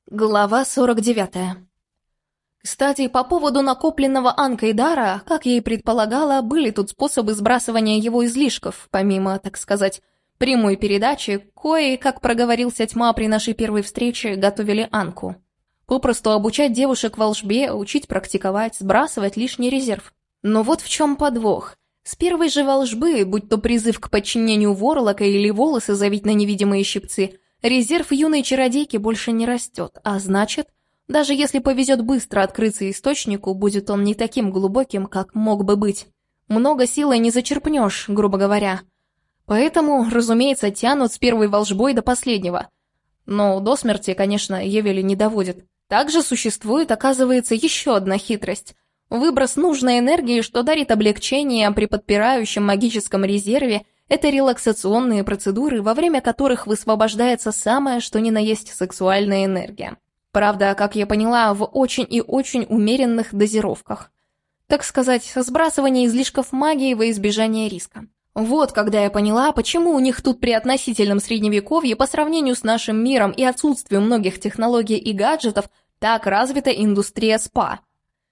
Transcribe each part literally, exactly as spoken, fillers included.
Глава сорок девятая. Кстати, по поводу накопленного Анкой дара, как я и предполагала, были тут способы сбрасывания его излишков, помимо, так сказать, прямой передачи, кои, как проговорился Тьма при нашей первой встрече, готовили Анку. Попросту обучать девушек волшбе, учить практиковать, сбрасывать лишний резерв. Но вот в чем подвох. С первой же волжбы, будь то призыв к подчинению ворлока или волосы завить на невидимые щипцы, резерв юной чародейки больше не растет, а значит, даже если повезет быстро открыться источнику, будет он не таким глубоким, как мог бы быть. Много силы не зачерпнешь, грубо говоря. Поэтому, разумеется, тянут с первой волжбой до последнего. Но до смерти, конечно, Евели не доводит. Также существует, оказывается, еще одна хитрость. Выброс нужной энергии, что дарит облегчение при подпирающем магическом резерве. Это релаксационные процедуры, во время которых высвобождается самое, что ни на есть сексуальная энергия. Правда, как я поняла, в очень и очень умеренных дозировках. Так сказать, сбрасывание излишков магии во избежание риска. Вот когда я поняла, почему у них тут при относительном средневековье по сравнению с нашим миром и отсутствием многих технологий и гаджетов так развита индустрия спа.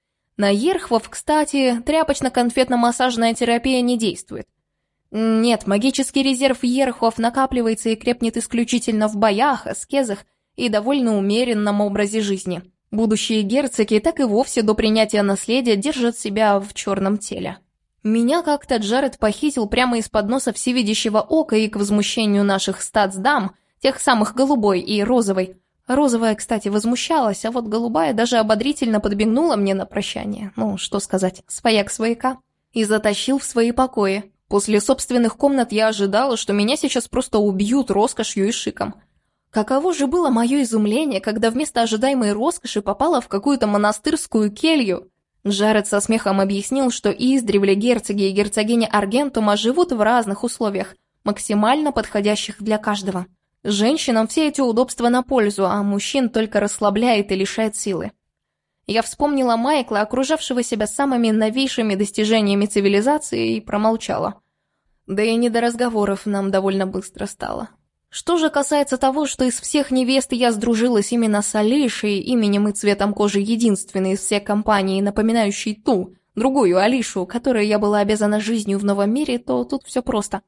На ерхвов, кстати, тряпочно-конфетно-массажная терапия не действует. Нет, магический резерв ерхов накапливается и крепнет исключительно в боях, аскезах и довольно умеренном образе жизни. Будущие герцоги так и вовсе до принятия наследия держат себя в черном теле. Меня как-то Джаред похитил прямо из-под носа всевидящего ока и к возмущению наших статсдам, тех самых голубой и розовой. Розовая, кстати, возмущалась, а вот голубая даже ободрительно подбегнула мне на прощание. Ну, что сказать, свояк свояка. И затащил в свои покои. После собственных комнат я ожидала, что меня сейчас просто убьют роскошью и шиком. Каково же было мое изумление, когда вместо ожидаемой роскоши попала в какую-то монастырскую келью. Джаред со смехом объяснил, что издревле герцоги и герцогиня Аргентума живут в разных условиях, максимально подходящих для каждого. Женщинам все эти удобства на пользу, а мужчин только расслабляет и лишает силы. Я вспомнила Майкла, окружавшего себя самыми новейшими достижениями цивилизации, и промолчала. Да и не до разговоров нам довольно быстро стало. Что же касается того, что из всех невест я сдружилась именно с Алишей, именем и цветом кожи единственной из всех компаний, напоминающей ту, другую Алишу, которой я была обязана жизнью в новом мире, то тут все просто.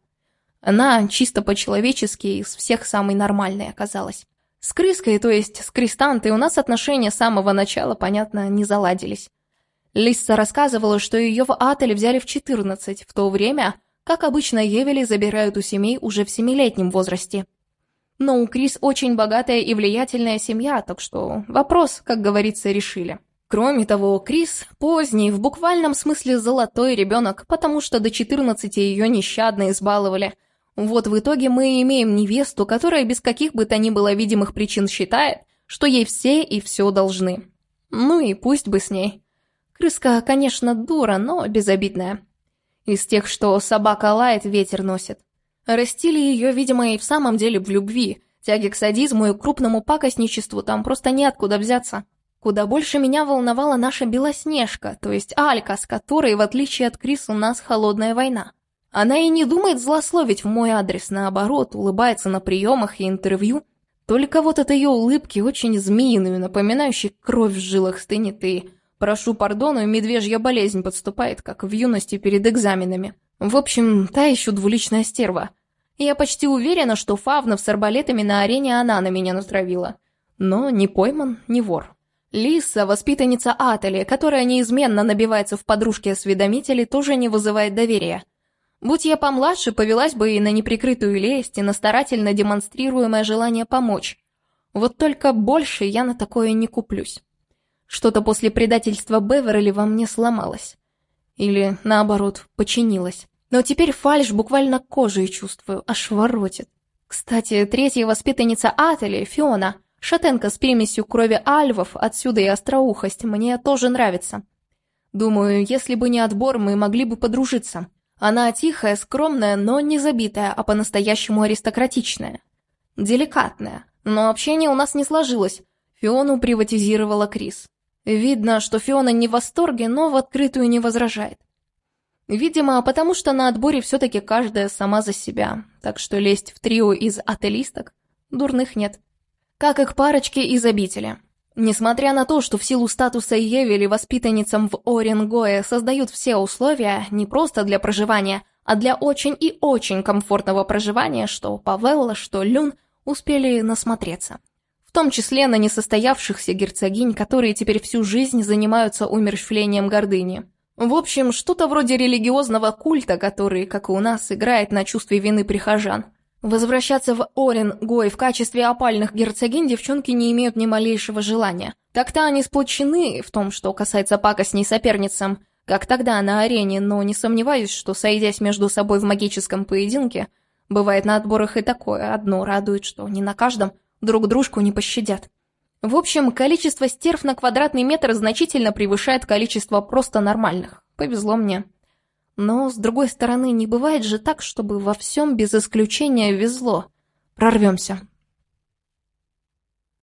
Она чисто по-человечески из всех самой нормальной оказалась. С крыской, то есть с Кристантой, у нас отношения с самого начала, понятно, не заладились. Лисса рассказывала, что ее в Атель взяли в четырнадцать, в то время, как обычно Евели забирают у семей уже в семилетнем возрасте. Но у Крис очень богатая и влиятельная семья, так что вопрос, как говорится, решили. Кроме того, Крис поздний, в буквальном смысле золотой ребенок, потому что до четырнадцати ее нещадно избаловали. Вот в итоге мы имеем невесту, которая без каких бы то ни было видимых причин считает, что ей все и все должны. Ну и пусть бы с ней. Крыска, конечно, дура, но безобидная. Из тех, что собака лает, ветер носит. Растили ее, видимо, и в самом деле в любви. Тяги к садизму и крупному пакостничеству там просто неоткуда взяться. Куда больше меня волновала наша Белоснежка, то есть Алька, с которой, в отличие от Крис, у нас холодная война. Она и не думает злословить в мой адрес, наоборот, улыбается на приемах и интервью. Только вот от ее улыбки, очень змеиную, напоминающей кровь в жилах, стынет и, прошу пардону, медвежья болезнь подступает, как в юности перед экзаменами. В общем, та еще двуличная стерва. Я почти уверена, что фавнов с арбалетами на арене она на меня натравила. Но не пойман, не вор. Лисса, воспитанница Атали, которая неизменно набивается в подружки-осведомители, тоже не вызывает доверия. Будь я помладше, повелась бы и на неприкрытую лесть, и на старательно демонстрируемое желание помочь. Вот только больше я на такое не куплюсь. Что-то после предательства Беверли во мне сломалось. Или, наоборот, починилось. Но теперь фальшь буквально кожей чувствую, аж воротит. Кстати, третья воспитанница Атали, Фиона, шатенка с примесью крови альвов, отсюда и остроухость, мне тоже нравится. Думаю, если бы не отбор, мы могли бы подружиться. Она тихая, скромная, но не забитая, а по-настоящему аристократичная. Деликатная. Но общение у нас не сложилось. Фиону приватизировала Крис. Видно, что Фиона не в восторге, но в открытую не возражает. Видимо, потому что на отборе все-таки каждая сама за себя, так что лезть в трио из ателисток дурных нет. как и к парочке из обители. Несмотря на то, что в силу статуса Евели воспитанницам в Оренгое создают все условия не просто для проживания, а для очень и очень комфортного проживания, что Павелла, что Люн успели насмотреться. В том числе на несостоявшихся герцогинь, которые теперь всю жизнь занимаются умерщвлением гордыни. В общем, что-то вроде религиозного культа, который, как и у нас, играет на чувстве вины прихожан. Возвращаться в Оренгой в качестве опальных герцогинь девчонки не имеют ни малейшего желания. Так-то они сплочены в том, что касается пакостней соперницам, как тогда на арене, но не сомневаюсь, что, сойдясь между собой в магическом поединке, бывает на отборах и такое. Одно радует, что не на каждом друг дружку не пощадят. В общем, количество стерв на квадратный метр значительно превышает количество просто нормальных. Повезло мне. Но, с другой стороны, не бывает же так, чтобы во всем без исключения везло. Прорвемся.